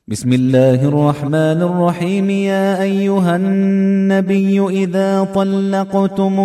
بسم الله الرحمن الرحيم. يا أيها النبي إذا طلقتم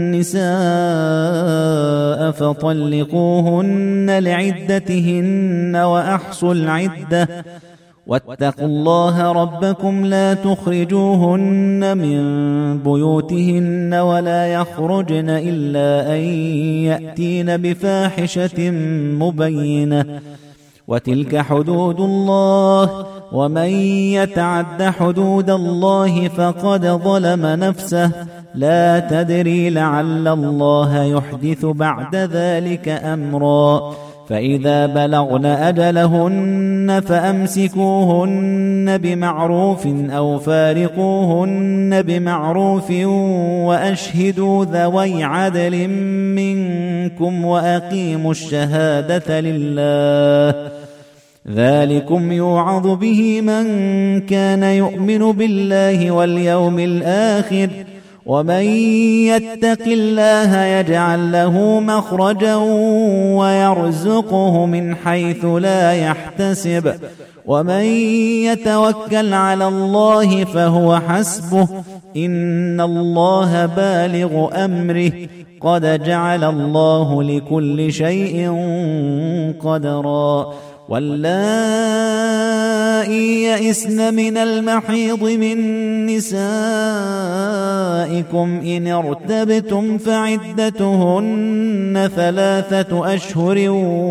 النساء فطلقوهن لعدتهن وأحصوا العدة واتقوا الله ربكم لا تخرجوهن من بيوتهن ولا يخرجن إلا أن يأتين بفاحشة مبينة وتلك حدود الله ومن يتعد حدود الله فقد ظلم نفسه لا تدري لعل الله يحدث بعد ذلك أمرا. فإذا بلغن أجلهن فأمسكوهن بمعروف أو فارقوهن بمعروف وأشهدوا ذوي عدل منكم وأقيموا الشهادة لله ذلكم يوعظ به من كان يؤمن بالله واليوم الآخر ومن يتق الله يجعل له مخرجا ويرزقه من حيث لا يحتسب ومن يتوكل على الله فهو حسبه إن الله بالغ أمره قد جعل الله لكل شيء قدرا. واللائي يئسن من المحيض من نسائكم إن ارتبتم فعدتهن 3 أشهر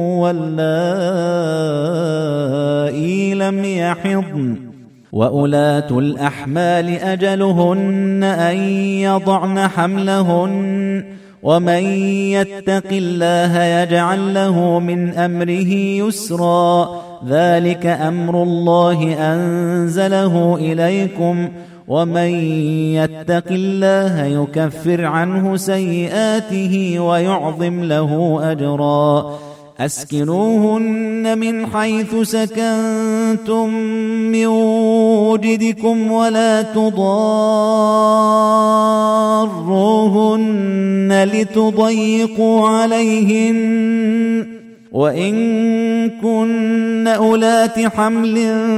واللائي لم يحضن وأولاة الأحمال أجلهن أن يضعن حملهن ومن يتق الله يجعل له من أمره يسرا ذلك أمر الله أنزله إليكم ومن يتق الله يكفر عنه سيئاته ويعظم له أجرا. أسكنوهن من حيث سكنتم من وجدكم ولا تضاروهن لتضيقوا عليهن وإن كن أولات حمل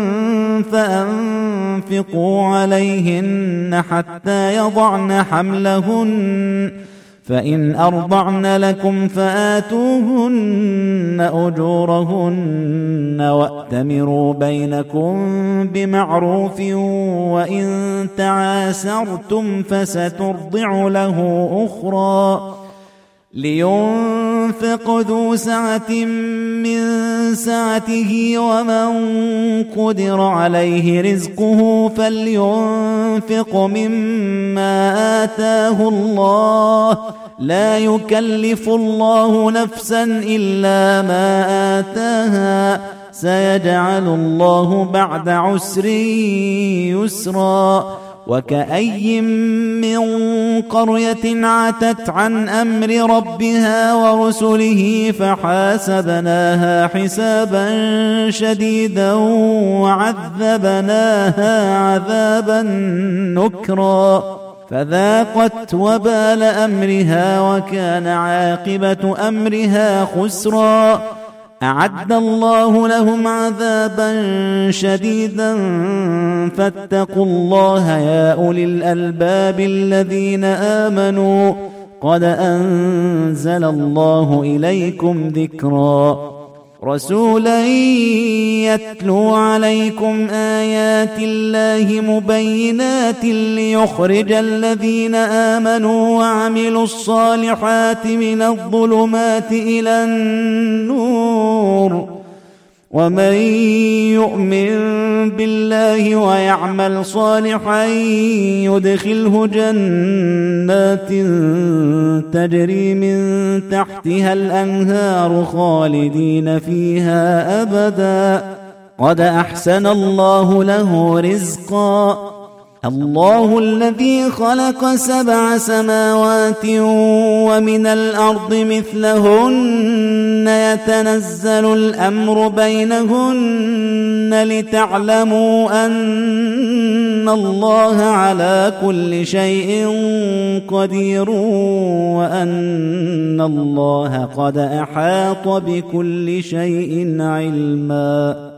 فأنفقوا عليهن حتى يضعن حملهن فإن أرضعن لكم فآتوهن أجورهن وأتمروا بينكم بمعروف وإن تعاسرتم فسترضع له أخرى لينفق ذو سعة من سعته ومن قدر عليه رزقه فلينفق مما آتاه الله لا يكلف الله نفسا إلا ما آتاها سيجعل الله بعد عسر يسرا. وكأي من قرية عتت عن أمر ربها ورسله فحاسبناها حسابا شديدا وعذبناها عذابا نكرا فذاقت وبال أمرها وكان عاقبة أمرها خسرا. أعد الله لهم عذابا شديدا فاتقوا الله يا أولي الألباب الذين آمنوا قد أنزل الله إليكم ذكرا. رسولا يتلو عليكم آيات الله مبينات ليخرج الذين آمنوا وعملوا الصالحات من الظلمات إلى النور ومن يؤمن بالله ويعمل صالحا يدخله جنات تجري من تحتها الأنهار خالدين فيها أبدا قد أحسن الله له رزقا. الله الذي خلق 7 سماوات ومن الأرض مثلهن يتنزل الأمر بينهن لتعلموا أن الله على كل شيء قدير وأن الله قد أحاط بكل شيء علما.